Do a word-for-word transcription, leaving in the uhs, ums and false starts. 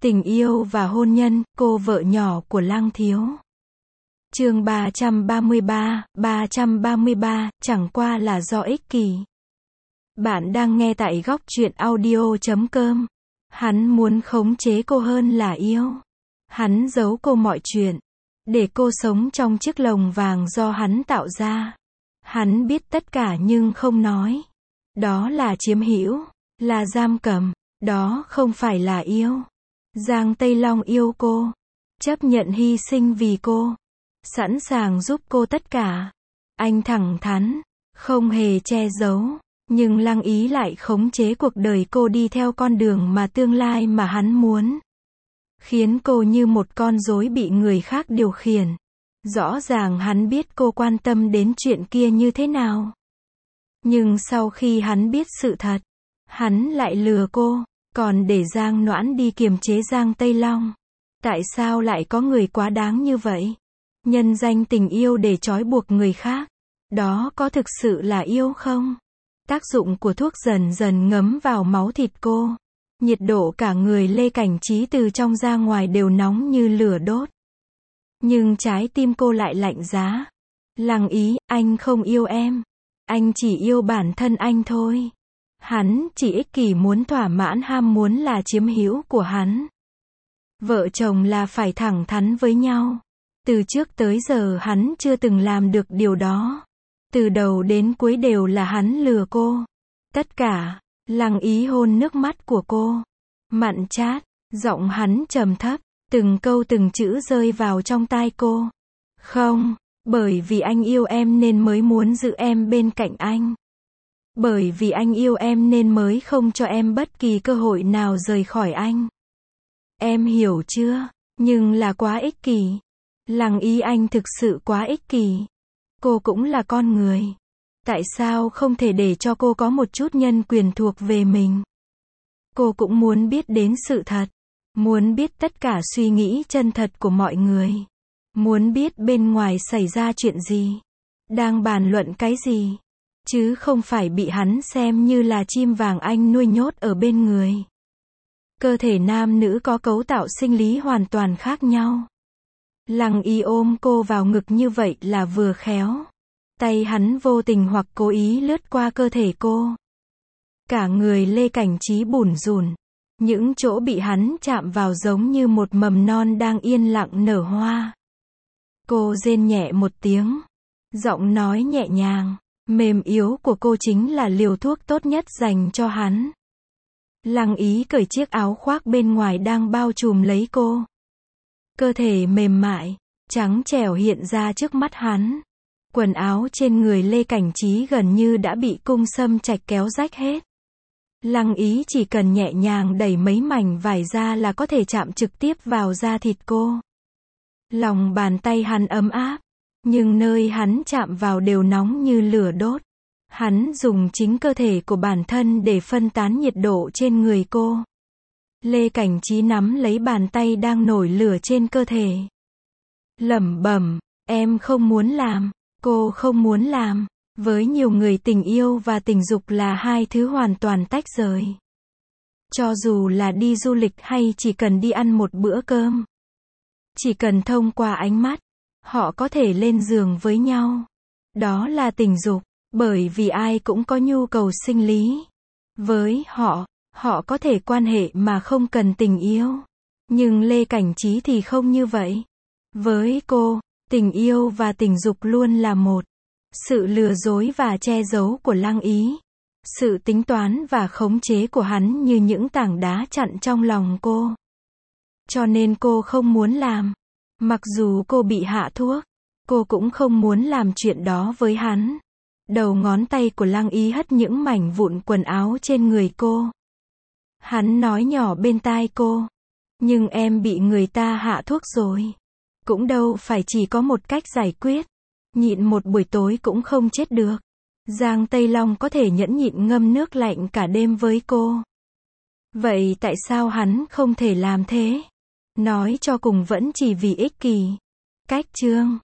Tình yêu và hôn nhân, cô vợ nhỏ của Lăng Thiếu. Chương ba trăm ba mươi ba, ba trăm ba mươi ba, chẳng qua là do ích kỷ. Bạn đang nghe tại góc truyện audio chấm com. Hắn muốn khống chế cô hơn là yêu. Hắn giấu cô mọi chuyện, để cô sống trong chiếc lồng vàng do hắn tạo ra. Hắn biết tất cả nhưng không nói. Đó là chiếm hữu, là giam cầm, đó không phải là yêu. Giang Tây Long yêu cô, chấp nhận hy sinh vì cô, sẵn sàng giúp cô tất cả. Anh thẳng thắn, không hề che giấu, nhưng Lăng Ý lại khống chế cuộc đời cô đi theo con đường mà tương lai mà hắn muốn. Khiến cô như một con rối bị người khác điều khiển. Rõ ràng hắn biết cô quan tâm đến chuyện kia như thế nào. Nhưng sau khi hắn biết sự thật, hắn lại lừa cô, còn để Giang Noãn đi kiềm chế Giang Tây Long. Tại sao lại có người quá đáng như vậy? Nhân danh tình yêu để trói buộc người khác. Đó có thực sự là yêu không? Tác dụng của thuốc dần dần ngấm vào máu thịt cô. Nhiệt độ cả người Lê Cảnh Trí từ trong ra ngoài đều nóng như lửa đốt. Nhưng trái tim cô lại lạnh giá. Lăng Ý, anh không yêu em. Anh chỉ yêu bản thân anh thôi. Hắn chỉ ích kỷ muốn thỏa mãn ham muốn là chiếm hữu của hắn. Vợ chồng là phải thẳng thắn với nhau. Từ trước tới giờ hắn chưa từng làm được điều đó. Từ đầu đến cuối đều là hắn lừa cô. Tất cả, Lăng Ý hôn nước mắt của cô. Mặn chát, giọng hắn trầm thấp, từng câu từng chữ rơi vào trong tai cô. Không, bởi vì anh yêu em nên mới muốn giữ em bên cạnh anh. Bởi vì anh yêu em nên mới không cho em bất kỳ cơ hội nào rời khỏi anh. Em hiểu chưa? Nhưng là quá ích kỷ. Lăng Ý, anh thực sự quá ích kỷ. Cô cũng là con người. Tại sao không thể để cho cô có một chút nhân quyền thuộc về mình? Cô cũng muốn biết đến sự thật. Muốn biết tất cả suy nghĩ chân thật của mọi người. Muốn biết bên ngoài xảy ra chuyện gì. Đang bàn luận cái gì. Chứ không phải bị hắn xem như là chim vàng anh nuôi nhốt ở bên người. Cơ thể nam nữ có cấu tạo sinh lý hoàn toàn khác nhau. Lăng Ý ôm cô vào ngực như vậy là vừa khéo. Tay hắn vô tình hoặc cố ý lướt qua cơ thể cô. Cả người Lê Cảnh Trí bủn rủn. Những chỗ bị hắn chạm vào giống như một mầm non đang yên lặng nở hoa. Cô rên nhẹ một tiếng. Giọng nói nhẹ nhàng, mềm yếu của cô chính là liều thuốc tốt nhất dành cho hắn. Lăng Ý cởi chiếc áo khoác bên ngoài đang bao trùm lấy cô. Cơ thể mềm mại, trắng trẻo hiện ra trước mắt hắn. Quần áo trên người Lê Cảnh Trí gần như đã bị cung xâm trạch kéo rách hết. Lăng Ý chỉ cần nhẹ nhàng đẩy mấy mảnh vải ra là có thể chạm trực tiếp vào da thịt cô. Lòng bàn tay hắn ấm áp, nhưng nơi hắn chạm vào đều nóng như lửa đốt. Hắn dùng chính cơ thể của bản thân để phân tán nhiệt độ trên người cô. Lê Cảnh Trí nắm lấy bàn tay đang nổi lửa trên cơ thể. Lẩm bẩm, em không muốn làm, cô không muốn làm. Với nhiều người tình yêu và tình dục là hai thứ hoàn toàn tách rời. Cho dù là đi du lịch hay chỉ cần đi ăn một bữa cơm. Chỉ cần thông qua ánh mắt, họ có thể lên giường với nhau. Đó là tình dục, bởi vì ai cũng có nhu cầu sinh lý. Với họ, họ có thể quan hệ mà không cần tình yêu. Nhưng Lê Cảnh Trí thì không như vậy. Với cô, tình yêu và tình dục luôn là một. Sự lừa dối và che giấu của Lăng Ý. Sự tính toán và khống chế của hắn như những tảng đá chặn trong lòng cô. Cho nên cô không muốn làm. Mặc dù cô bị hạ thuốc, cô cũng không muốn làm chuyện đó với hắn. Đầu ngón tay của Lăng Ý hất những mảnh vụn quần áo trên người cô. Hắn nói nhỏ bên tai cô. Nhưng em bị người ta hạ thuốc rồi. Cũng đâu phải chỉ có một cách giải quyết. Nhịn một buổi tối cũng không chết được. Giang Tây Long có thể nhẫn nhịn ngâm nước lạnh cả đêm với cô. Vậy tại sao hắn không thể làm thế? Nói cho cùng vẫn chỉ vì ích kỷ. Cách chương